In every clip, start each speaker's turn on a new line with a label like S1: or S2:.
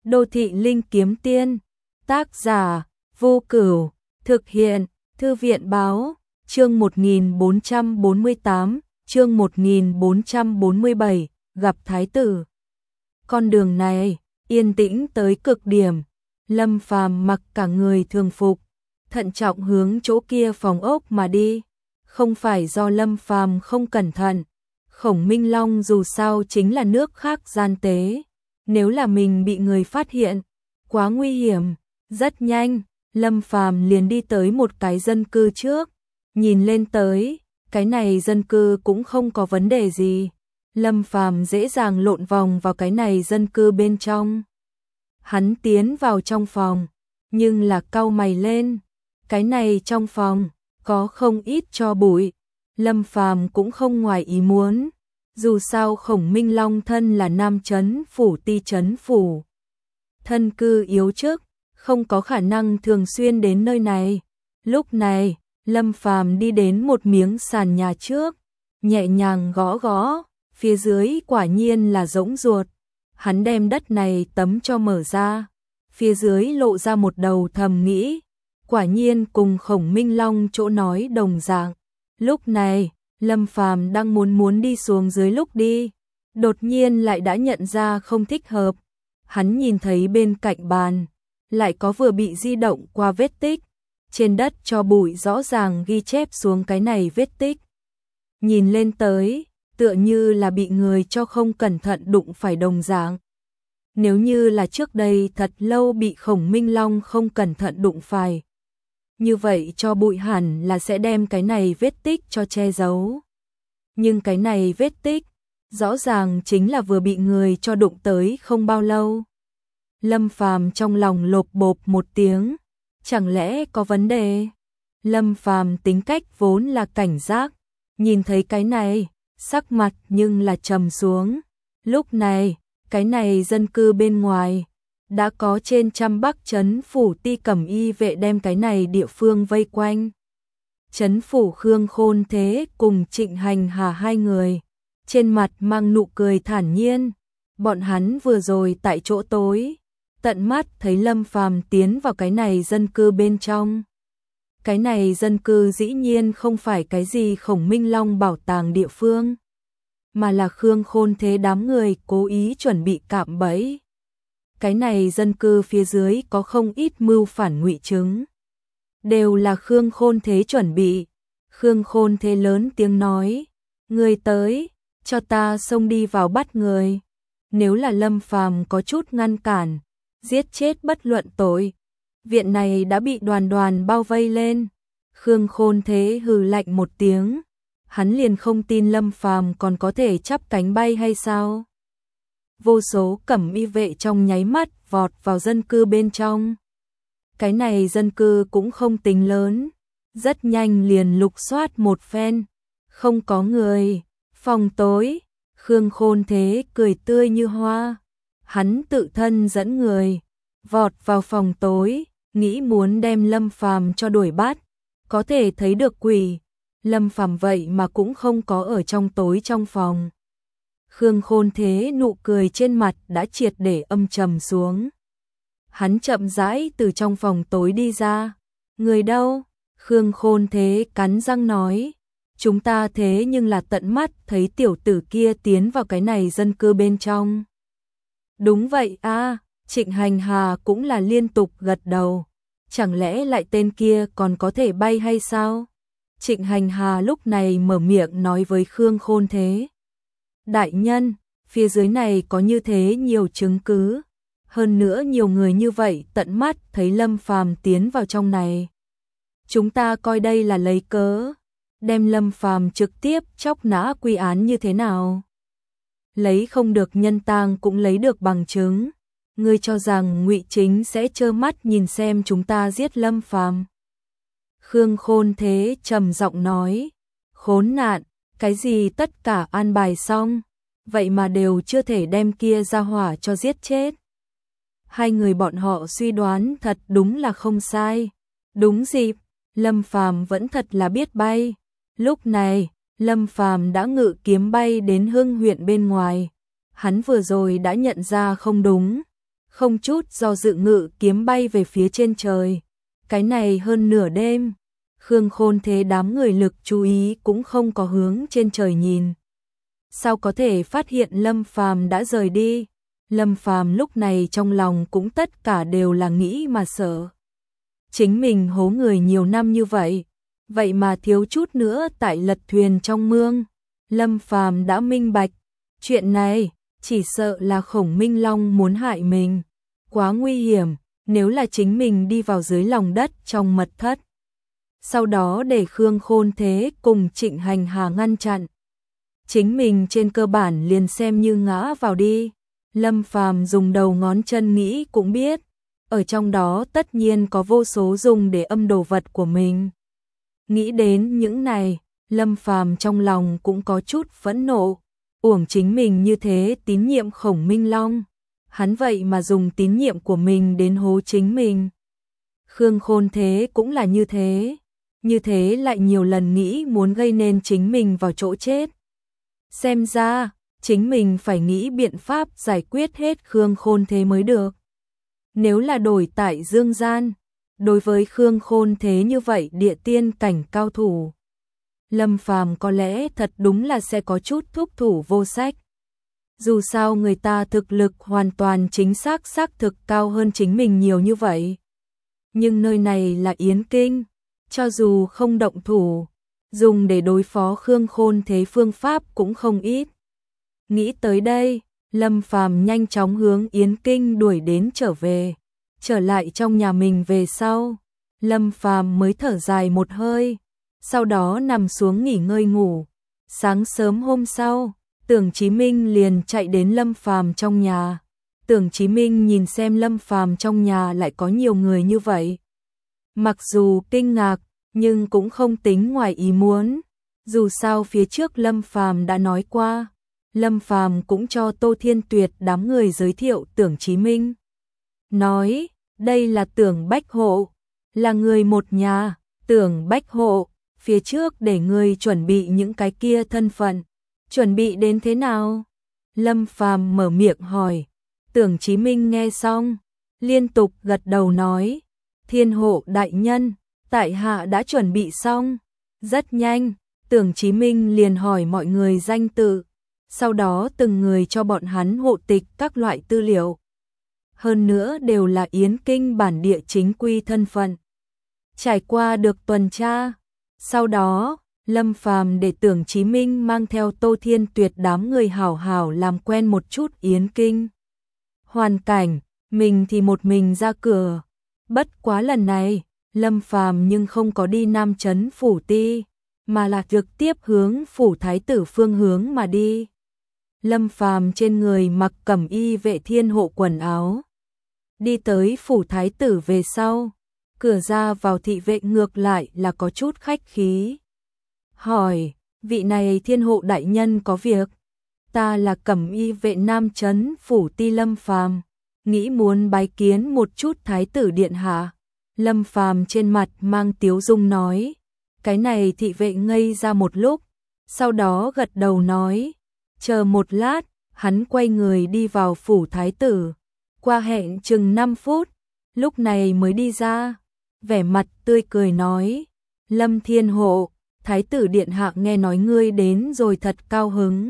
S1: Đô thị linh kiếm tiên, tác giả Vô Cửu, thực hiện Thư viện báo, chương 1448, chương 1447, gặp thái tử. Con đường này yên tĩnh tới cực điểm, Lâm Phàm mặc cả người thường phục, thận trọng hướng chỗ kia phòng ốc mà đi. Không phải do Lâm Phàm không cẩn thận, Khổng Minh Long dù sao chính là nước khác gian tế, nếu là mình bị người phát hiện, quá nguy hiểm. Rất nhanh, Lâm Phàm liền đi tới một cái dân cư trước, nhìn lên tới, cái này dân cư cũng không có vấn đề gì. Lâm Phàm dễ dàng lộn vòng vào cái này dân cư bên trong. Hắn tiến vào trong phòng, nhưng là cau mày lên, cái này trong phòng có không ít tro bụi. Lâm Phàm cũng không ngoài ý muốn, dù sao Khổng Minh Long thân là Nam Chấn Phủ Ti Chấn Phủ, thân cư yếu chức, không có khả năng thường xuyên đến nơi này. Lúc này, Lâm Phàm đi đến một miếng sàn nhà trước, nhẹ nhàng gõ gõ, phía dưới quả nhiên là rỗng ruột. Hắn đem đất này tấm cho mở ra, phía dưới lộ ra một đầu thầm nghĩ, quả nhiên cùng Khổng Minh Long chỗ nói đồng dạng. Lúc này, Lâm Phàm đang muốn đi xuống dưới lúc đi, đột nhiên lại đã nhận ra không thích hợp. Hắn nhìn thấy bên cạnh bàn lại có vừa bị di động qua vết tích, trên đất cho bụi rõ ràng ghi chép xuống cái này vết tích. Nhìn lên tới, tựa như là bị người cho không cẩn thận đụng phải đồng dạng. Nếu như là trước đây thật lâu bị Khổng Minh Long không cẩn thận đụng phải, như vậy cho bụi hẳn là sẽ đem cái này vết tích cho che giấu. Nhưng cái này vết tích, rõ ràng chính là vừa bị người cho đụng tới không bao lâu. Lâm Phàm trong lòng lộp bộp một tiếng, chẳng lẽ có vấn đề? Lâm Phàm tính cách vốn là cảnh giác, nhìn thấy cái này, sắc mặt nhưng là trầm xuống. Lúc này, cái này dân cư bên ngoài, đã có trên trăm Bắc Chấn Phủ Ti Cẩm Y vệ đem cái này địa phương vây quanh. Chấn Phủ Khương Khôn Thế cùng Trịnh Hành Hà hai người, trên mặt mang nụ cười thản nhiên. Bọn hắn vừa rồi tại chỗ tối, tận mắt thấy Lâm Phàm tiến vào cái này dân cư bên trong. Cái này dân cư dĩ nhiên không phải cái gì Khổng Minh Long bảo tàng địa phương, mà là Khương Khôn Thế đám người cố ý chuẩn bị cạm bẫy. Cái này dân cư phía dưới có không ít mưu phản ngụy chứng, đều là Khương Khôn Thế chuẩn bị. Khương Khôn Thế lớn tiếng nói, người tới, cho ta xông đi vào bắt người. Nếu là Lâm Phàm có chút ngăn cản, giết chết bất luận tội. Viện này đã bị đoàn đoàn bao vây lên. Khương Khôn Thế hừ lạnh một tiếng, hắn liền không tin Lâm Phàm còn có thể chắp cánh bay hay sao? Vô số Cẩm Y vệ trong nháy mắt vọt vào dân cư bên trong. Cái này dân cư cũng không tính lớn, rất nhanh liền lục soát một phen, không có người. Phòng tối, Khương Khôn Thế cười tươi như hoa, hắn tự thân dẫn người vọt vào phòng tối, nghĩ muốn đem Lâm Phàm cho đuổi bắt. Có thể thấy được quỷ, Lâm Phàm vậy mà cũng không có ở trong tối trong phòng. Khương Khôn Thế nụ cười trên mặt đã triệt để âm trầm xuống. Hắn chậm rãi từ trong phòng tối đi ra. Người đâu? Khương Khôn Thế cắn răng nói. Chúng ta thế nhưng là tận mắt thấy tiểu tử kia tiến vào cái này dân cư bên trong. Đúng vậy a, Trịnh Hành Hà cũng là liên tục gật đầu. Chẳng lẽ lại tên kia còn có thể bay hay sao? Trịnh Hành Hà lúc này mở miệng nói với Khương Khôn Thế. Đại nhân, phía dưới này có như thế nhiều chứng cứ. Hơn nữa nhiều người như vậy tận mắt thấy Lâm Phàm tiến vào trong này. Chúng ta coi đây là lấy cớ, đem Lâm Phàm trực tiếp chóc nã quy án như thế nào? Lấy không được nhân tang cũng lấy được bằng chứng. Ngươi cho rằng Ngụy Chính sẽ trơ mắt nhìn xem chúng ta giết Lâm Phàm? Khương Khôn Thế trầm giọng nói, khốn nạn, cái gì tất cả an bài xong, vậy mà đều chưa thể đem kia ra hỏa cho giết chết. Hai người bọn họ suy đoán thật đúng là không sai. Đúng dịp, Lâm Phàm vẫn thật là biết bay. Lúc này, Lâm Phàm đã ngự kiếm bay đến Hưng huyện bên ngoài. Hắn vừa rồi đã nhận ra không đúng. không chút do dự ngự kiếm bay về phía trên trời. Cái này hơn nửa đêm, Khương Khôn Thế đám người lực chú ý cũng không có hướng trên trời nhìn. Sao có thể phát hiện Lâm Phàm đã rời đi? Lâm Phàm lúc này trong lòng cũng tất cả đều là nghĩ mà sợ. Chính mình hố người nhiều năm như vậy, vậy mà thiếu chút nữa tại lật thuyền trong mương. Lâm Phàm đã minh bạch, chuyện này chỉ sợ là Khổng Minh Long muốn hại mình. Quá nguy hiểm, nếu là chính mình đi vào dưới lòng đất trong mật thất. Sau đó để Khương Khôn Thế cùng Trịnh Hành Hà ngăn chặn. Chính mình trên cơ bản liền xem như ngã vào đi. Lâm Phàm dùng đầu ngón chân nghĩ cũng biết, ở trong đó tất nhiên có vô số dùng để âm đồ vật của mình. Nghĩ đến những này, Lâm Phàm trong lòng cũng có chút phẫn nộ, uổng chính mình như thế tín nhiệm Khổng Minh Long, hắn vậy mà dùng tín nhiệm của mình đến hố chính mình. Khương Khôn Thế cũng là như thế lại nhiều lần nghĩ muốn gây nên chính mình vào chỗ chết. Xem ra, chính mình phải nghĩ biện pháp giải quyết hết Khương Khôn Thế mới được. Nếu là đổi tại dương gian, đối với Khương Khôn Thế như vậy địa tiên cảnh cao thủ, Lâm Phàm có lẽ thật đúng là sẽ có chút thúc thủ vô sách. Dù sao người ta thực lực hoàn toàn chính xác xác thực cao hơn chính mình nhiều như vậy. Nhưng nơi này là Yến Kinh, cho dù không động thủ, dùng để đối phó Khương Khôn Thế phương pháp cũng không ít. Nghĩ tới đây, Lâm Phàm nhanh chóng hướng Yến Kinh đuổi đến trở về. Trở lại trong nhà mình về sau, Lâm Phàm mới thở dài một hơi, sau đó nằm xuống nghỉ ngơi ngủ. Sáng sớm hôm sau, Tưởng Chí Minh liền chạy đến Lâm Phàm trong nhà. Tưởng Chí Minh nhìn xem Lâm Phàm trong nhà lại có nhiều người như vậy. Mặc dù kinh ngạc, nhưng cũng không tính ngoài ý muốn. Dù sao phía trước Lâm Phàm đã nói qua, Lâm Phàm cũng cho Tô Thiên Tuyệt đám người giới thiệu Tưởng Chí Minh. Nói, đây là Tưởng Bách Hộ, là người một nhà. Tưởng Bách Hộ, phía trước để người chuẩn bị những cái kia thân phận. Chuẩn bị đến thế nào? Lâm Phàm mở miệng hỏi. Tưởng Chí Minh nghe xong, liên tục gật đầu nói, Thiên Hộ đại nhân, tại hạ đã chuẩn bị xong. Rất nhanh, Tưởng Chí Minh liền hỏi mọi người danh tự, sau đó từng người cho bọn hắn hộ tịch các loại tư liệu. Hơn nữa đều là Yến Kinh bản địa chính quy thân phận. Trải qua được tuần tra, sau đó Lâm Phàm để Tưởng Chí Minh mang theo Tô Thiên Tuyệt đám người hảo hảo làm quen một chút Yến Kinh. Hoàn cảnh, mình thì một mình ra cửa. Bất quá lần này, Lâm Phàm nhưng không có đi Nam Trấn Phủ Ti, mà là trực tiếp hướng Phủ Thái Tử phương hướng mà đi. Lâm Phàm trên người mặc cẩm y vệ Thiên Hộ quần áo. Đi tới Phủ Thái Tử về sau, cửa ra vào thị vệ ngược lại là có chút khách khí. Hỏi, vị này Thiên Hộ đại nhân có việc? Ta là cẩm y vệ Nam Trấn Phủ Ti Lâm Phàm, nghĩ muốn bái kiến một chút Thái Tử điện hạ. Lâm Phàm trên mặt mang tiếu dung nói. Cái này thị vệ ngây ra một lúc, sau đó gật đầu nói, chờ một lát. Hắn quay người đi vào Phủ Thái Tử, qua hẹn chừng 5 phút, lúc này mới đi ra, vẻ mặt tươi cười nói, Lâm Thiên Hộ, Thái Tử điện hạ nghe nói ngươi đến rồi thật cao hứng,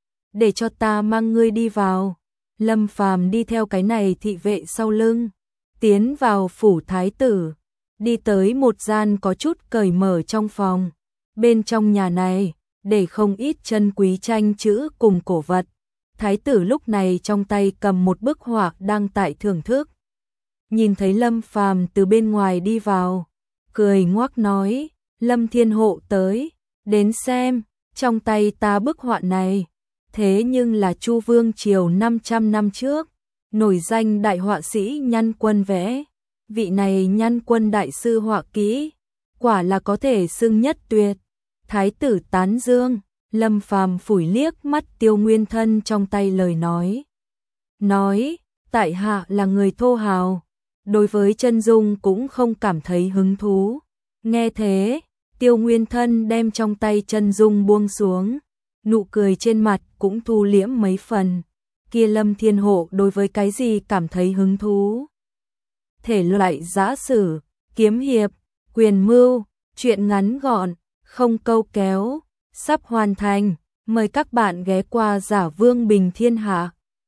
S1: để cho ta mang ngươi đi vào. Lâm Phàm đi theo cái này thị vệ sau lưng, tiến vào Phủ Thái Tử, đi tới một gian có chút cởi mở trong phòng. Bên trong nhà này, để không ít chân quý tranh chữ cùng cổ vật. Thái tử lúc này trong tay cầm một bức họa đang tại thưởng thức. Nhìn thấy Lâm Phàm từ bên ngoài đi vào, cười ngoác nói, Lâm Thiên Hộ tới, đến xem, trong tay ta bức họa này, thế nhưng là Chu Vương triều 500 năm trước, nổi danh đại họa sĩ Nhan Quân vẽ. Vị này Nhan Quân đại sư họa kỹ, quả là có thể xưng nhất tuyệt. Thái tử tán dương. Lâm Phàm phủi liếc mắt Tiêu Nguyên Thân trong tay lời nói, tại hạ là người thô hào, đối với chân dung cũng không cảm thấy hứng thú. Nghe thế, Tiêu Nguyên Thân đem trong tay chân dung buông xuống, nụ cười trên mặt cũng thu liễm mấy phần. kia Lâm Thiên Hộ đối với cái gì cảm thấy hứng thú. Thể loại giã sử, kiếm hiệp, quyền mưu, truyện ngắn gọn, không câu kéo, sắp hoàn thành. Mời các bạn ghé qua Giả Vương Bình Thiên Hạ.